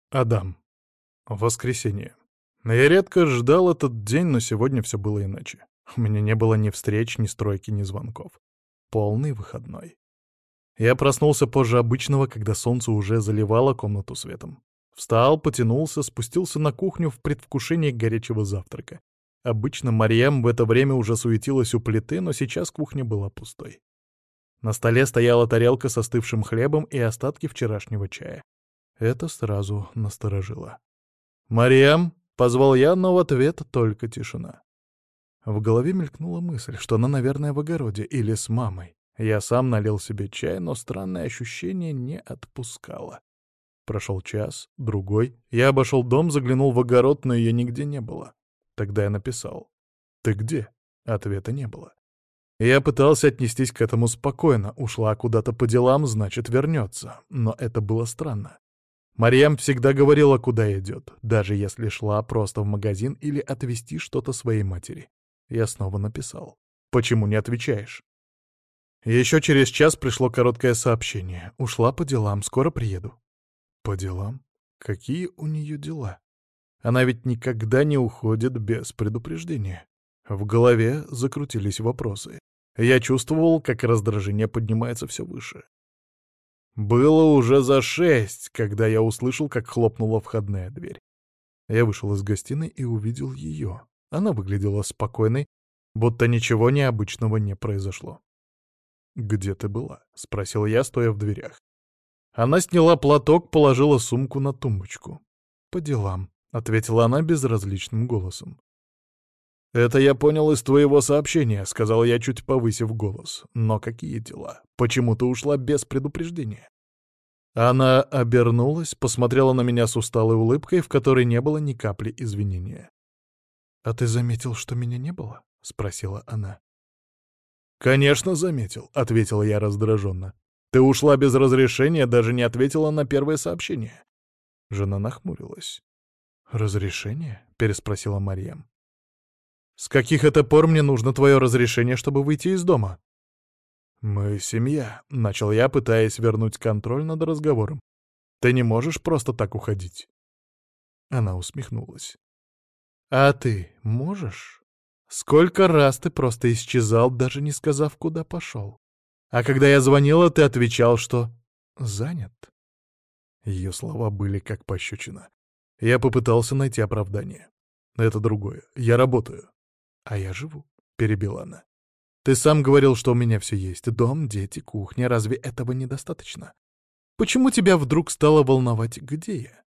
Адам. Воскресенье. Я редко ждал этот день, но сегодня все было иначе. У меня не было ни встреч, ни стройки, ни звонков. Полный выходной. Я проснулся позже обычного, когда солнце уже заливало комнату светом. Встал, потянулся, спустился на кухню в предвкушении горячего завтрака. Обычно Марьям в это время уже суетилась у плиты, но сейчас кухня была пустой. На столе стояла тарелка с остывшим хлебом и остатки вчерашнего чая. Это сразу насторожило. «Марьям!» — позвал я, но в ответ только тишина. В голове мелькнула мысль, что она, наверное, в огороде или с мамой. Я сам налил себе чай, но странное ощущение не отпускало. Прошел час, другой. Я обошел дом, заглянул в огород, но ее нигде не было. Тогда я написал: «Ты где?» Ответа не было. Я пытался отнестись к этому спокойно. Ушла куда-то по делам, значит, вернется. Но это было странно. Марьям всегда говорила, куда идет, даже если шла просто в магазин или отвезти что-то своей матери. Я снова написал: «Почему не отвечаешь?» Еще через час пришло короткое сообщение: «Ушла по делам, скоро приеду». По делам? Какие у нее дела? Она ведь никогда не уходит без предупреждения. В голове закрутились вопросы. Я чувствовал, как раздражение поднимается все выше. Было уже за 6, когда я услышал, как хлопнула входная дверь. Я вышел из гостиной и увидел ее. Она выглядела спокойной, будто ничего необычного не произошло. «Где ты была?» — спросил я, стоя в дверях. Она сняла платок, положила сумку на тумбочку. «По делам», — ответила она безразличным голосом. «Это я понял из твоего сообщения», — сказал я, чуть повысив голос. «Но какие дела? Почему ты ушла без предупреждения?» Она обернулась, посмотрела на меня с усталой улыбкой, в которой не было ни капли извинения. «А ты заметил, что меня не было?» — спросила она. «Конечно, заметил», — ответила я раздраженно. «Ты ушла без разрешения, даже не ответила на первое сообщение». Жена нахмурилась. «Разрешение?» — переспросила Марьям. «С каких это пор мне нужно твое разрешение, чтобы выйти из дома?» «Мы семья», — начал я, пытаясь вернуть контроль над разговором. «Ты не можешь просто так уходить». Она усмехнулась. «А ты можешь? Сколько раз ты просто исчезал, даже не сказав, куда пошел? А когда я звонила, ты отвечал, что занят». Ее слова были как пощечина. Я попытался найти оправдание. «Это другое. Я работаю». «А я живу», — перебила она. «Ты сам говорил, что у меня все есть. Дом, дети, кухня. Разве этого недостаточно? Почему тебя вдруг стало волновать, где я?»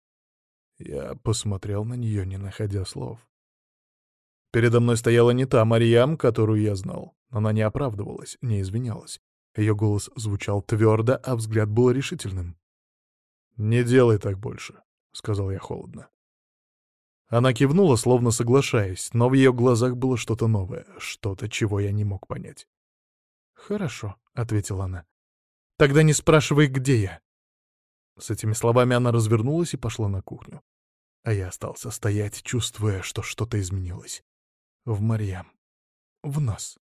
Я посмотрел на нее, не находя слов. Передо мной стояла не та Марьям, которую я знал. Она не оправдывалась, не извинялась. Ее голос звучал твердо, а взгляд был решительным. «Не делай так больше», — сказал я холодно. Она кивнула, словно соглашаясь, но в ее глазах было что-то новое, что-то, чего я не мог понять. «Хорошо», — ответила она. «Тогда не спрашивай, где я». С этими словами она развернулась и пошла на кухню. А я остался стоять, чувствуя, что что-то изменилось. В Марьям. В нас.